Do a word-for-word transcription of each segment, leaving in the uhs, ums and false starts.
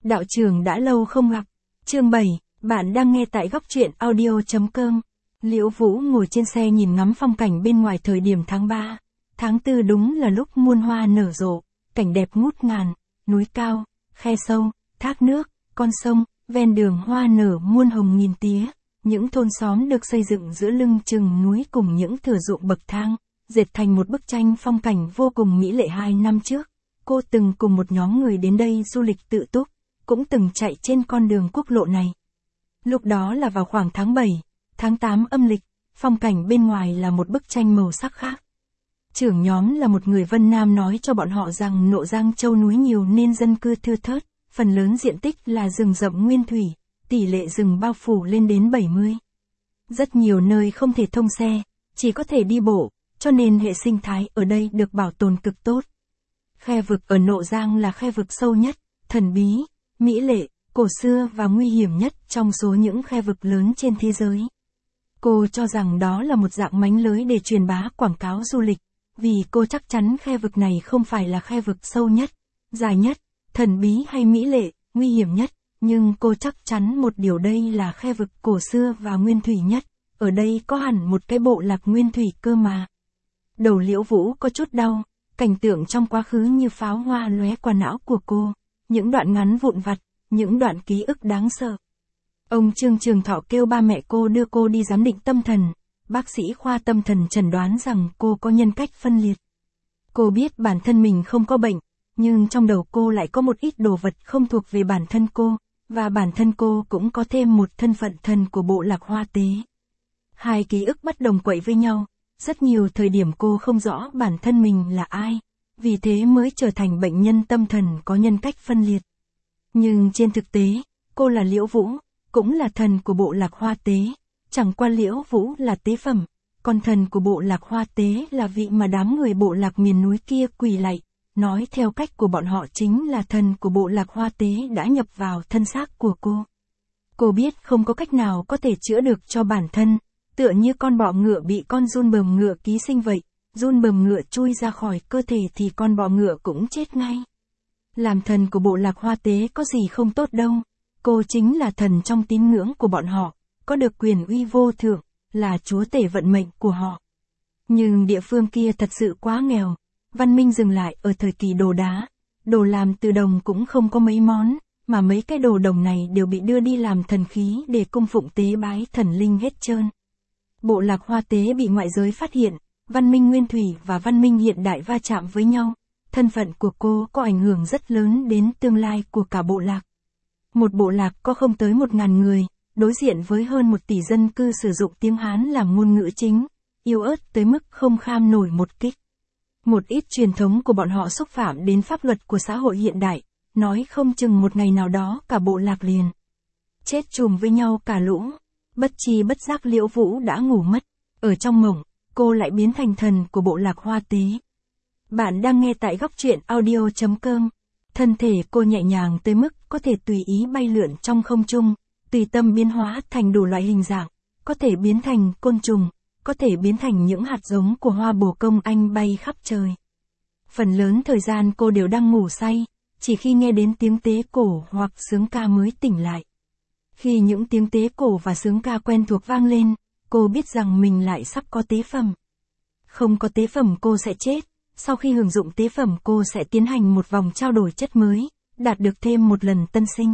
Đạo trưởng đã lâu không gặp. Chương bảy, bạn đang nghe tại góc truyện audio chấm com. Liễu Vũ ngồi trên xe nhìn ngắm phong cảnh bên ngoài thời điểm tháng ba. Tháng tư đúng là lúc muôn hoa nở rộ, cảnh đẹp ngút ngàn, núi cao, khe sâu, thác nước, con sông, ven đường hoa nở muôn hồng nghìn tía. Những thôn xóm được xây dựng giữa lưng chừng núi cùng những thửa ruộng bậc thang, dệt thành một bức tranh phong cảnh vô cùng mỹ lệ. Hai năm trước, cô từng cùng một nhóm người đến đây du lịch tự túc, cũng từng chạy trên con đường quốc lộ này. Lúc đó là vào khoảng tháng bảy, tháng tám âm lịch, phong cảnh bên ngoài là một bức tranh màu sắc khác. Trưởng nhóm là một người Vân Nam nói cho bọn họ rằng Nộ Giang Châu núi nhiều nên dân cư thưa thớt, phần lớn diện tích là rừng rậm nguyên thủy, tỷ lệ rừng bao phủ lên đến bảy mươi. Rất nhiều nơi không thể thông xe, chỉ có thể đi bộ, cho nên hệ sinh thái ở đây được bảo tồn cực tốt. Khe vực ở Nộ Giang là khe vực sâu nhất, thần bí, mỹ lệ, cổ xưa và nguy hiểm nhất trong số những khe vực lớn trên thế giới. Cô cho rằng đó là một dạng mánh lới để truyền bá quảng cáo du lịch, vì cô chắc chắn khe vực này không phải là khe vực sâu nhất, dài nhất, thần bí hay mỹ lệ, nguy hiểm nhất, nhưng cô chắc chắn một điều, đây là khe vực cổ xưa và nguyên thủy nhất, ở đây có hẳn một cái bộ lạc nguyên thủy cơ mà. Đầu Liễu Vũ có chút đau, cảnh tượng trong quá khứ như pháo hoa lóe qua não của cô, những đoạn ngắn vụn vặt, những đoạn ký ức đáng sợ. Ông Trương Trường Thọ kêu ba mẹ cô đưa cô đi giám định tâm thần, bác sĩ khoa tâm thần chẩn đoán rằng cô có nhân cách phân liệt. Cô biết bản thân mình không có bệnh, nhưng trong đầu cô lại có một ít đồ vật không thuộc về bản thân cô, và bản thân cô cũng có thêm một thân phận thần của bộ lạc Hoa Tế. Hai ký ức bất đồng quậy với nhau, rất nhiều thời điểm cô không rõ bản thân mình là ai, vì thế mới trở thành bệnh nhân tâm thần có nhân cách phân liệt. Nhưng trên thực tế, cô là Liễu Vũ, cũng là thần của bộ lạc Hoa Tế, chẳng qua Liễu Vũ là tế phẩm, còn thần của bộ lạc Hoa Tế là vị mà đám người bộ lạc miền núi kia quỳ lạy, nói theo cách của bọn họ chính là thần của bộ lạc Hoa Tế đã nhập vào thân xác của cô. Cô biết không có cách nào có thể chữa được cho bản thân, tựa như con bọ ngựa bị con giun bờm ngựa ký sinh vậy, giun bờm ngựa chui ra khỏi cơ thể thì con bọ ngựa cũng chết ngay. Làm thần của bộ lạc Hoa Tế có gì không tốt đâu, cô chính là thần trong tín ngưỡng của bọn họ, có được quyền uy vô thượng, là chúa tể vận mệnh của họ. Nhưng địa phương kia thật sự quá nghèo, văn minh dừng lại ở thời kỳ đồ đá, đồ làm từ đồng cũng không có mấy món, mà mấy cái đồ đồng này đều bị đưa đi làm thần khí để cung phụng tế bái thần linh hết trơn. Bộ lạc Hoa Tế bị ngoại giới phát hiện, văn minh nguyên thủy và văn minh hiện đại va chạm với nhau, thân phận của cô có ảnh hưởng rất lớn đến tương lai của cả bộ lạc. Một bộ lạc có không tới một ngàn người, đối diện với hơn một tỷ dân cư sử dụng tiếng Hán làm ngôn ngữ chính, yếu ớt tới mức không kham nổi một kích. Một ít truyền thống của bọn họ xúc phạm đến pháp luật của xã hội hiện đại, nói không chừng một ngày nào đó cả bộ lạc liền chết chùm với nhau cả lũ. Bất chi bất giác Liễu Vũ đã ngủ mất, ở trong mộng, cô lại biến thành thần của bộ lạc Hoa Tế. Bạn đang nghe tại góc truyện audio chấm com. Thân thể cô nhẹ nhàng tới mức có thể tùy ý bay lượn trong không trung, tùy tâm biến hóa thành đủ loại hình dạng, có thể biến thành côn trùng, có thể biến thành những hạt giống của hoa bồ công anh bay khắp trời. Phần lớn thời gian cô đều đang ngủ say, chỉ khi nghe đến tiếng tế cổ hoặc sướng ca mới tỉnh lại. Khi những tiếng tế cổ và sướng ca quen thuộc vang lên, cô biết rằng mình lại sắp có tế phẩm. Không có tế phẩm cô sẽ chết, sau khi hưởng dụng tế phẩm cô sẽ tiến hành một vòng trao đổi chất mới, đạt được thêm một lần tân sinh.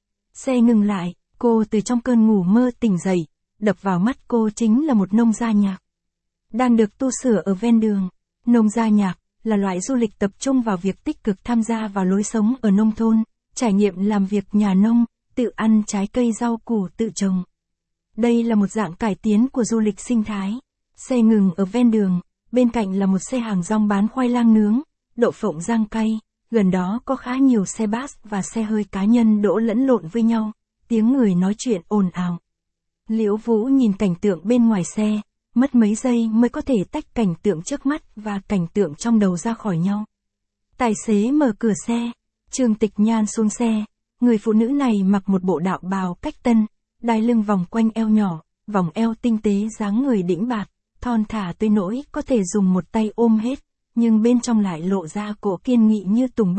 Xe ngừng lại, cô từ trong cơn ngủ mơ tỉnh dậy, đập vào mắt cô chính là một nông gia nhạc. Đang được tu sửa ở ven đường. Nông gia nhạc là loại du lịch tập trung vào việc tích cực tham gia vào lối sống ở nông thôn, trải nghiệm làm việc nhà nông, tự ăn trái cây rau củ tự trồng. Đây là một dạng cải tiến của du lịch sinh thái. Xe ngừng ở ven đường, bên cạnh là một xe hàng rong bán khoai lang nướng, đậu phộng rang cay, gần đó có khá nhiều xe bus và xe hơi cá nhân đỗ lẫn lộn với nhau, tiếng người nói chuyện ồn ào. Liễu Vũ nhìn cảnh tượng bên ngoài xe, mất mấy giây mới có thể tách cảnh tượng trước mắt và cảnh tượng trong đầu ra khỏi nhau. Tài xế mở cửa xe, Trương Tịch Nhan xuống xe, người phụ nữ này mặc một bộ đạo bào cách tân, đai lưng vòng quanh eo nhỏ, vòng eo tinh tế dáng người đĩnh bạt, thon thả tới nỗi có thể dùng một tay ôm hết, nhưng bên trong lại lộ ra cổ kiên nghị như tùng bách,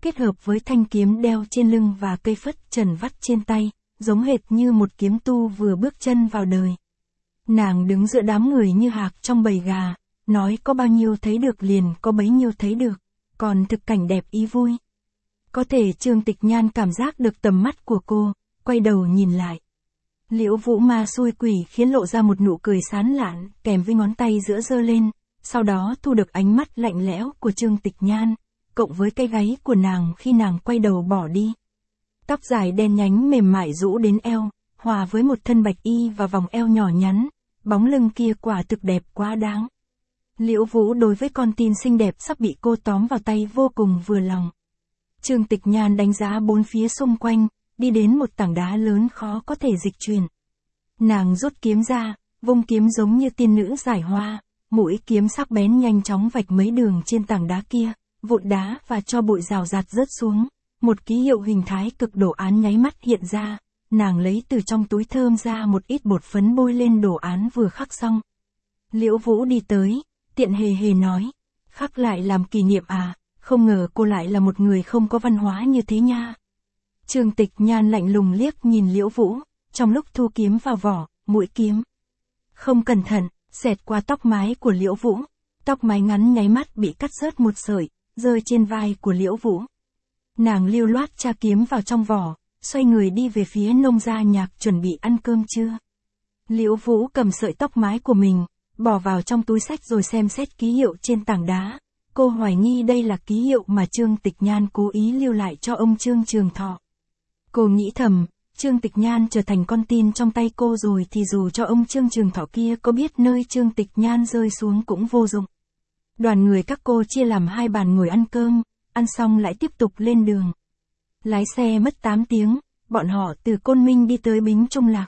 kết hợp với thanh kiếm đeo trên lưng và cây phất trần vắt trên tay, giống hệt như một kiếm tu vừa bước chân vào đời. Nàng đứng giữa đám người như hạc trong bầy gà, nói có bao nhiêu thấy được liền có bấy nhiêu thấy được, còn thực cảnh đẹp ý vui. Có thể Trương Tịch Nhan cảm giác được tầm mắt của cô, quay đầu nhìn lại. Liễu Vũ ma xui quỷ khiến lộ ra một nụ cười sán lạn, kèm với ngón tay giữa giơ lên, sau đó thu được ánh mắt lạnh lẽo của Trương Tịch Nhan, cộng với cái gáy của nàng khi nàng quay đầu bỏ đi. Tóc dài đen nhánh mềm mại rũ đến eo, hòa với một thân bạch y và vòng eo nhỏ nhắn, bóng lưng kia quả thực đẹp quá đáng. Liễu Vũ đối với con tin xinh đẹp sắp bị cô tóm vào tay vô cùng vừa lòng. Trương Tịch Nhan đánh giá bốn phía xung quanh, đi đến một tảng đá lớn khó có thể dịch chuyển. Nàng rút kiếm ra, vung kiếm giống như tiên nữ giải hoa, mũi kiếm sắc bén nhanh chóng vạch mấy đường trên tảng đá kia, vụn đá và cho bụi rào rạt rớt xuống. Một ký hiệu hình thái cực đồ án nháy mắt hiện ra, nàng lấy từ trong túi thơm ra một ít bột phấn bôi lên đồ án vừa khắc xong. Liễu Vũ đi tới, tiện hề hề nói, khắc lại làm kỷ niệm à, không ngờ cô lại là một người không có văn hóa như thế nha. Trương Tịch Nhan lạnh lùng liếc nhìn Liễu Vũ, trong lúc thu kiếm vào vỏ, mũi kiếm không cẩn thận, xẹt qua tóc mái của Liễu Vũ. Tóc mái ngắn nháy mắt bị cắt rớt một sợi, rơi trên vai của Liễu Vũ. Nàng lưu loát tra kiếm vào trong vỏ, xoay người đi về phía Nông Gia Nhạc chuẩn bị ăn cơm trưa. Liễu Vũ cầm sợi tóc mái của mình, bỏ vào trong túi xách rồi xem xét ký hiệu trên tảng đá. Cô hoài nghi đây là ký hiệu mà Trương Tịch Nhan cố ý lưu lại cho ông Trương Trường Thọ. Cô nghĩ thầm, Trương Tịch Nhan trở thành con tin trong tay cô rồi thì dù cho ông Trương Trường Thọ kia có biết nơi Trương Tịch Nhan rơi xuống cũng vô dụng. Đoàn người các cô chia làm hai bàn ngồi ăn cơm, ăn xong lại tiếp tục lên đường. Lái xe mất tám tiếng, bọn họ từ Côn Minh đi tới Bính Trung Lạc.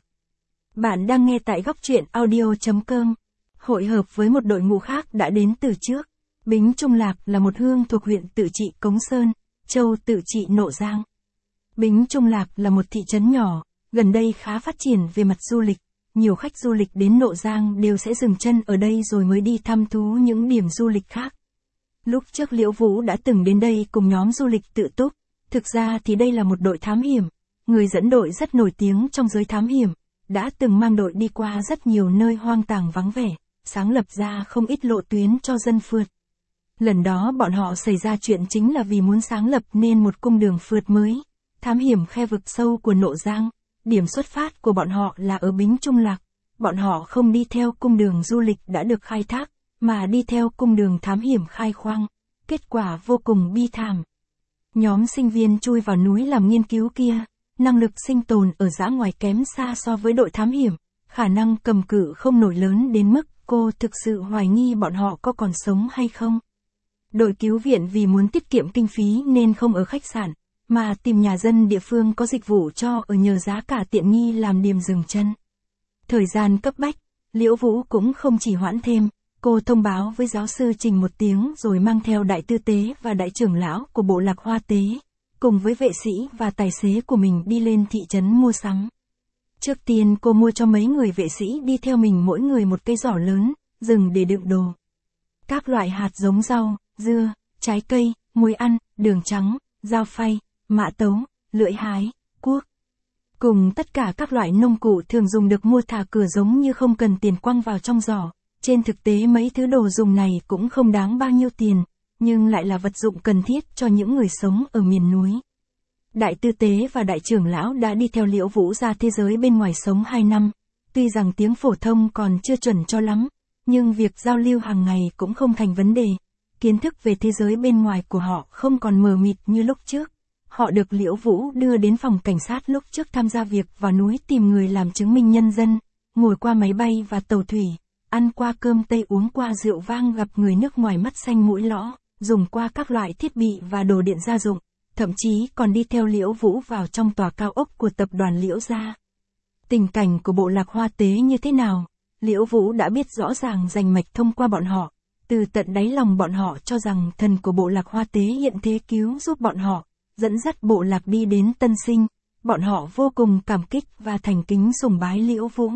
Bạn đang nghe tại góc truyện audio chấm com, hội hợp với một đội ngũ khác đã đến từ trước. Bính Trung Lạc là một hương thuộc huyện Tự Trị Cống Sơn, châu Tự Trị Nộ Giang. Bính Trung Lạc là một thị trấn nhỏ, gần đây khá phát triển về mặt du lịch. Nhiều khách du lịch đến Nộ Giang đều sẽ dừng chân ở đây rồi mới đi thăm thú những điểm du lịch khác. Lúc trước Liễu Vũ đã từng đến đây cùng nhóm du lịch tự túc. Thực ra thì đây là một đội thám hiểm. Người dẫn đội rất nổi tiếng trong giới thám hiểm, đã từng mang đội đi qua rất nhiều nơi hoang tàng vắng vẻ, sáng lập ra không ít lộ tuyến cho dân phượt. Lần đó bọn họ xảy ra chuyện chính là vì muốn sáng lập nên một cung đường phượt mới, thám hiểm khe vực sâu của Nộ Giang. Điểm xuất phát của bọn họ là ở Bính Trung Lạc. Bọn họ không đi theo cung đường du lịch đã được khai thác, mà đi theo cung đường thám hiểm khai khoang. Kết quả vô cùng bi thảm. Nhóm sinh viên chui vào núi làm nghiên cứu kia, năng lực sinh tồn ở dã ngoài kém xa so với đội thám hiểm, khả năng cầm cự không nổi lớn đến mức cô thực sự hoài nghi bọn họ có còn sống hay không. Đội cứu viện vì muốn tiết kiệm kinh phí nên không ở khách sạn, mà tìm nhà dân địa phương có dịch vụ cho ở nhờ giá cả tiện nghi làm điểm dừng chân. Thời gian cấp bách, Liễu Vũ cũng không chỉ hoãn thêm, cô thông báo với giáo sư Trình một tiếng rồi mang theo đại tư tế và đại trưởng lão của bộ lạc Hoa Tế, cùng với vệ sĩ và tài xế của mình đi lên thị trấn mua sắm. Trước tiên cô mua cho mấy người vệ sĩ đi theo mình mỗi người một cây giỏ lớn, dùng để đựng đồ. Các loại hạt giống rau, dưa, trái cây, muối ăn, đường trắng, dao phay, mã tấu, lưỡi hái, cuốc. Cùng tất cả các loại nông cụ thường dùng được mua thả cửa giống như không cần tiền quăng vào trong giỏ. Trên thực tế mấy thứ đồ dùng này cũng không đáng bao nhiêu tiền, nhưng lại là vật dụng cần thiết cho những người sống ở miền núi. Đại tư tế và đại trưởng lão đã đi theo Liễu Vũ ra thế giới bên ngoài sống hai năm. Tuy rằng tiếng phổ thông còn chưa chuẩn cho lắm, nhưng việc giao lưu hàng ngày cũng không thành vấn đề. Kiến thức về thế giới bên ngoài của họ không còn mờ mịt như lúc trước. Họ được Liễu Vũ đưa đến phòng cảnh sát lúc trước tham gia việc vào núi tìm người làm chứng minh nhân dân, ngồi qua máy bay và tàu thủy, ăn qua cơm tây uống qua rượu vang gặp người nước ngoài mắt xanh mũi lõ, dùng qua các loại thiết bị và đồ điện gia dụng, thậm chí còn đi theo Liễu Vũ vào trong tòa cao ốc của tập đoàn Liễu gia. Tình cảnh của bộ lạc Hoa Tế như thế nào, Liễu Vũ đã biết rõ ràng rành mạch thông qua bọn họ. Từ tận đáy lòng bọn họ cho rằng thần của bộ lạc Hoa Tế hiện thế cứu giúp bọn họ, dẫn dắt bộ lạc đi đến Tân Sinh. Bọn họ vô cùng cảm kích và thành kính sùng bái Liễu Vũ.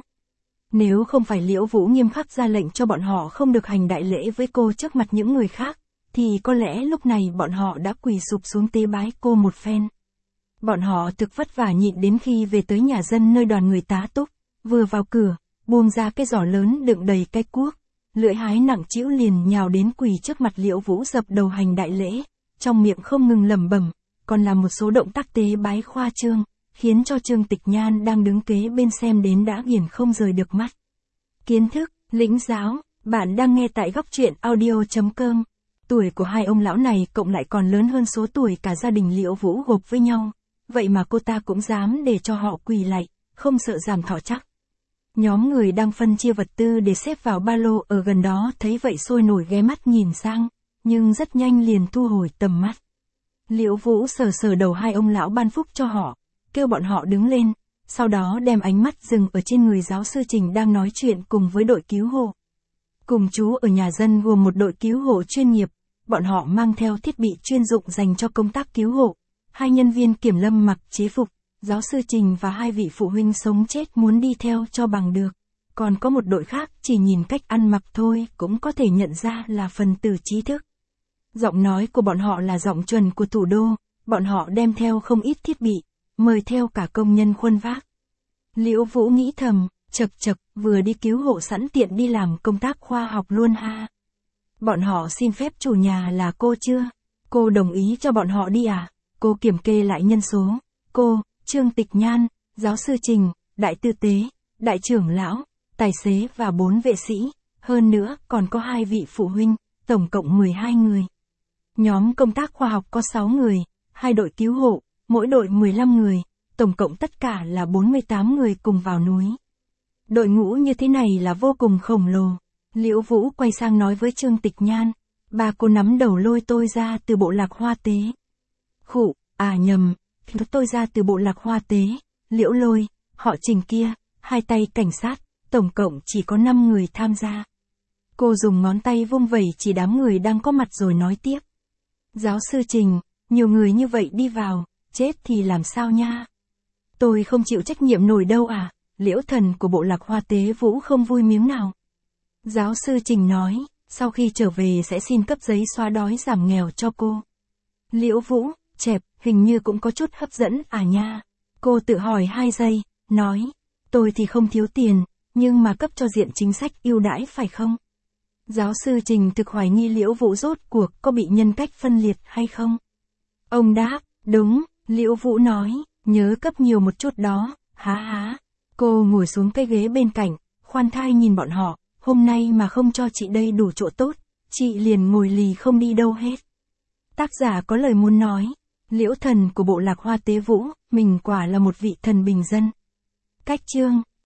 Nếu không phải Liễu Vũ nghiêm khắc ra lệnh cho bọn họ không được hành đại lễ với cô trước mặt những người khác, thì có lẽ lúc này bọn họ đã quỳ sụp xuống tế bái cô một phen. Bọn họ thực vất vả nhịn đến khi về tới nhà dân nơi đoàn người tá túc, vừa vào cửa, buông ra cái giỏ lớn đựng đầy cái cuốc, lưỡi hái nặng trĩu liền nhào đến quỳ trước mặt Liễu Vũ dập đầu hành đại lễ, trong miệng không ngừng lẩm bẩm, còn làm một số động tác tế bái khoa trương, khiến cho Trương Tịch Nhan đang đứng kế bên xem đến đã nghiền không rời được mắt. Kiến thức, lĩnh giáo, bạn đang nghe tại góc truyện audio chấm com. Tuổi của hai ông lão này cộng lại còn lớn hơn số tuổi cả gia đình Liễu Vũ gộp với nhau, vậy mà cô ta cũng dám để cho họ quỳ lạy, không sợ giảm thọ chắc. Nhóm người đang phân chia vật tư để xếp vào ba lô ở gần đó thấy vậy sôi nổi ghé mắt nhìn sang, nhưng rất nhanh liền thu hồi tầm mắt. Liễu Vũ sờ sờ đầu hai ông lão ban phúc cho họ, kêu bọn họ đứng lên, sau đó đem ánh mắt dừng ở trên người giáo sư Trình đang nói chuyện cùng với đội cứu hộ. Cùng chú ở nhà dân gồm một đội cứu hộ chuyên nghiệp, bọn họ mang theo thiết bị chuyên dụng dành cho công tác cứu hộ. Hai nhân viên kiểm lâm mặc chế phục, giáo sư Trình và hai vị phụ huynh sống chết muốn đi theo cho bằng được. Còn có một đội khác chỉ nhìn cách ăn mặc thôi cũng có thể nhận ra là phần tử trí thức. Giọng nói của bọn họ là giọng chuẩn của thủ đô, bọn họ đem theo không ít thiết bị, mời theo cả công nhân khuân vác. Liễu Vũ nghĩ thầm, chật chật, vừa đi cứu hộ sẵn tiện đi làm công tác khoa học luôn ha. Bọn họ xin phép chủ nhà là cô chưa? Cô đồng ý cho bọn họ đi à? Cô kiểm kê lại nhân số. Cô, Trương Tịch Nhan, giáo sư Trình, đại tư tế, đại trưởng lão, tài xế và bốn vệ sĩ, hơn nữa còn có hai vị phụ huynh, tổng cộng mười hai người. Nhóm công tác khoa học có sáu người, hai đội cứu hộ, mỗi đội mười lăm người, tổng cộng tất cả là bốn mươi tám người cùng vào núi. Đội ngũ như thế này là vô cùng khổng lồ. Liễu Vũ quay sang nói với Trương Tịch Nhan, bà cô nắm đầu lôi tôi ra từ bộ lạc hoa tế. Khụ, à nhầm, tôi ra từ bộ lạc hoa tế, Liễu Lôi, họ Trình kia, hai tay cảnh sát, tổng cộng chỉ có năm người tham gia. Cô dùng ngón tay vung vẩy chỉ đám người đang có mặt rồi nói tiếp. Giáo sư Trình, nhiều người như vậy đi vào, chết thì làm sao nha? Tôi không chịu trách nhiệm nổi đâu à, Liễu thần của bộ lạc hoa tế Vũ không vui miếng nào. Giáo sư Trình nói, sau khi trở về sẽ xin cấp giấy xóa đói giảm nghèo cho cô. Liễu Vũ, chẹp, hình như cũng có chút hấp dẫn à nha. Cô tự hỏi hai giây, nói, tôi thì không thiếu tiền, nhưng mà cấp cho diện chính sách ưu đãi phải không? Giáo sư Trình thực hoài nghi Liễu Vũ rốt cuộc có bị nhân cách phân liệt hay không? Ông đáp, đúng, Liễu Vũ nói, nhớ cấp nhiều một chút đó, há há. Cô ngồi xuống cái ghế bên cạnh, khoan thai nhìn bọn họ, hôm nay mà không cho chị đây đủ chỗ tốt, chị liền ngồi lì không đi đâu hết. Tác giả có lời muốn nói, Liễu thần của bộ lạc hoa tế Vũ, mình quả là một vị thần bình dân. Cách chương